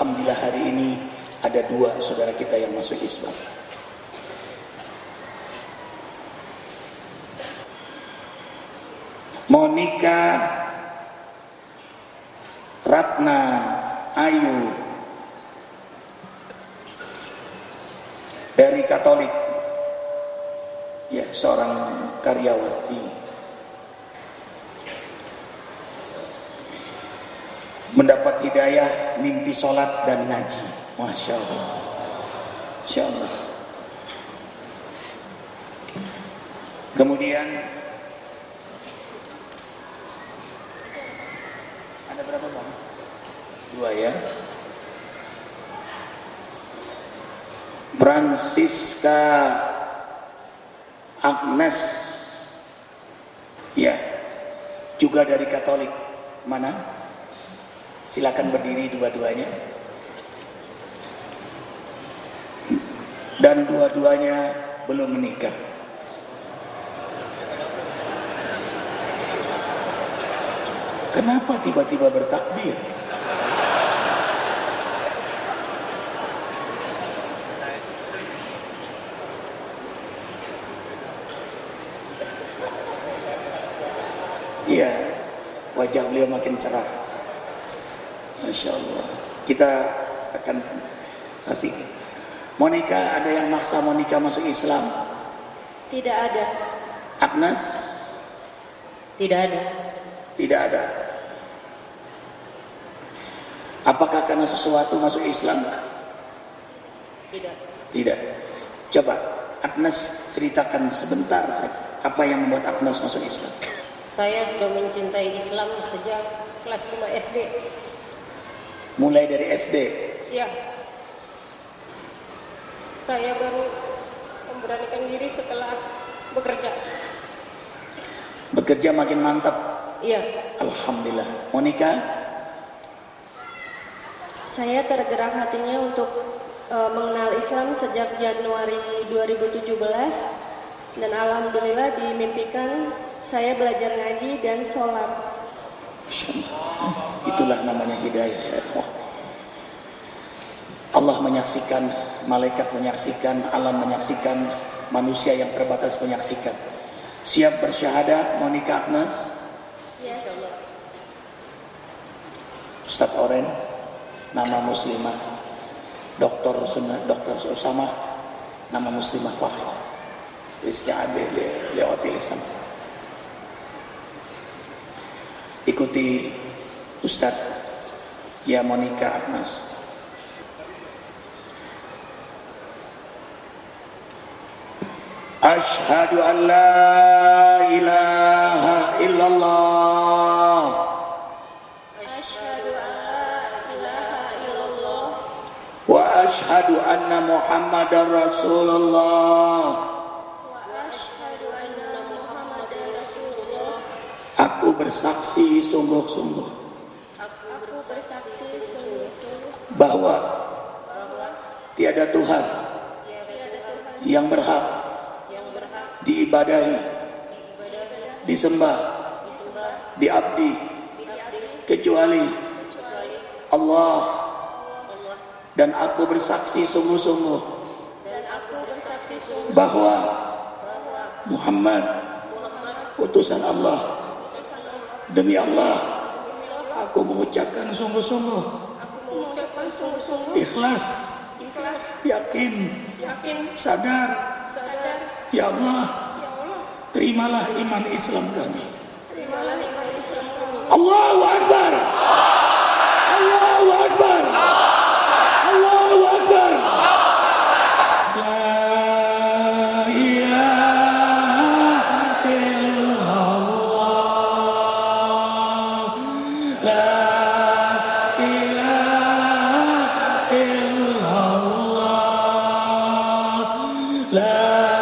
Alhamdulillah hari ini ada 2 saudara kita yang masuk Islam. Monica Ratna Ayu dari Katolik, ya, seorang karyawati, mendapat hidayah mimpi sholat dan ngaji. Masya Allah, Masya Allah. Kemudian ada berapa bang? 2 ya. Francisca Agnes, ya, juga dari Katolik. Mana? Silakan berdiri dua-duanya. Dan dua-duanya belum menikah. Kenapa tiba-tiba bertakbir? Iya, wajah beliau makin cerah. Masya Allah. Kita akan saksikan. Monica, ada yang maksa Monica masuk Islam? Tidak ada. Agnes? Tidak ada. Tidak ada. Apakah karena sesuatu masuk Islam? Tidak. Tidak. Coba Agnes ceritakan sebentar saja apa yang membuat Agnes masuk Islam. Saya sudah mencintai Islam sejak kelas 5 SD. Mulai dari SD? Ya. Saya baru memberanikan diri setelah bekerja. Bekerja makin mantap? Iya. Alhamdulillah. Monica? Saya tergerak hatinya untuk mengenal Islam sejak Januari 2017. Dan alhamdulillah dimimpikan saya belajar ngaji dan sholat. Itulah namanya hidayah, ya. Allah menyaksikan, malaikat menyaksikan, alam menyaksikan, manusia yang terbatas menyaksikan. Siap bersyahadat Monica Agnes? Ya. Ustadz Oren, nama muslimah. Dr. Usama, nama muslimah wahid. Isti'adeh lewatil Islam. Ikuti Ustadz, ya Monica Agnes. Asyhadu an la ilaha illallah. Asyhadu an la ilaha illallah. Wa asyhadu anna Muhammadar Rasulullah. Wa asyhadu anna Muhammadar Rasulullah. Aku bersaksi sungguh-sungguh Aku bersaksi sungguh-sungguh bahwa tiada Tuhan yang berhak diibadahi, disembah, diabdi kecuali Allah. Dan aku bersaksi sungguh-sungguh bahwa Muhammad utusan Allah. Demi Allah, aku mengucapkan sungguh-sungguh, ikhlas, yakin, sadar. Ya Allah, terimalah iman Islam kami. Allahu Akbar. Allahu Akbar. Allahu Akbar. La ilaha illallah. La ilaha illallah. La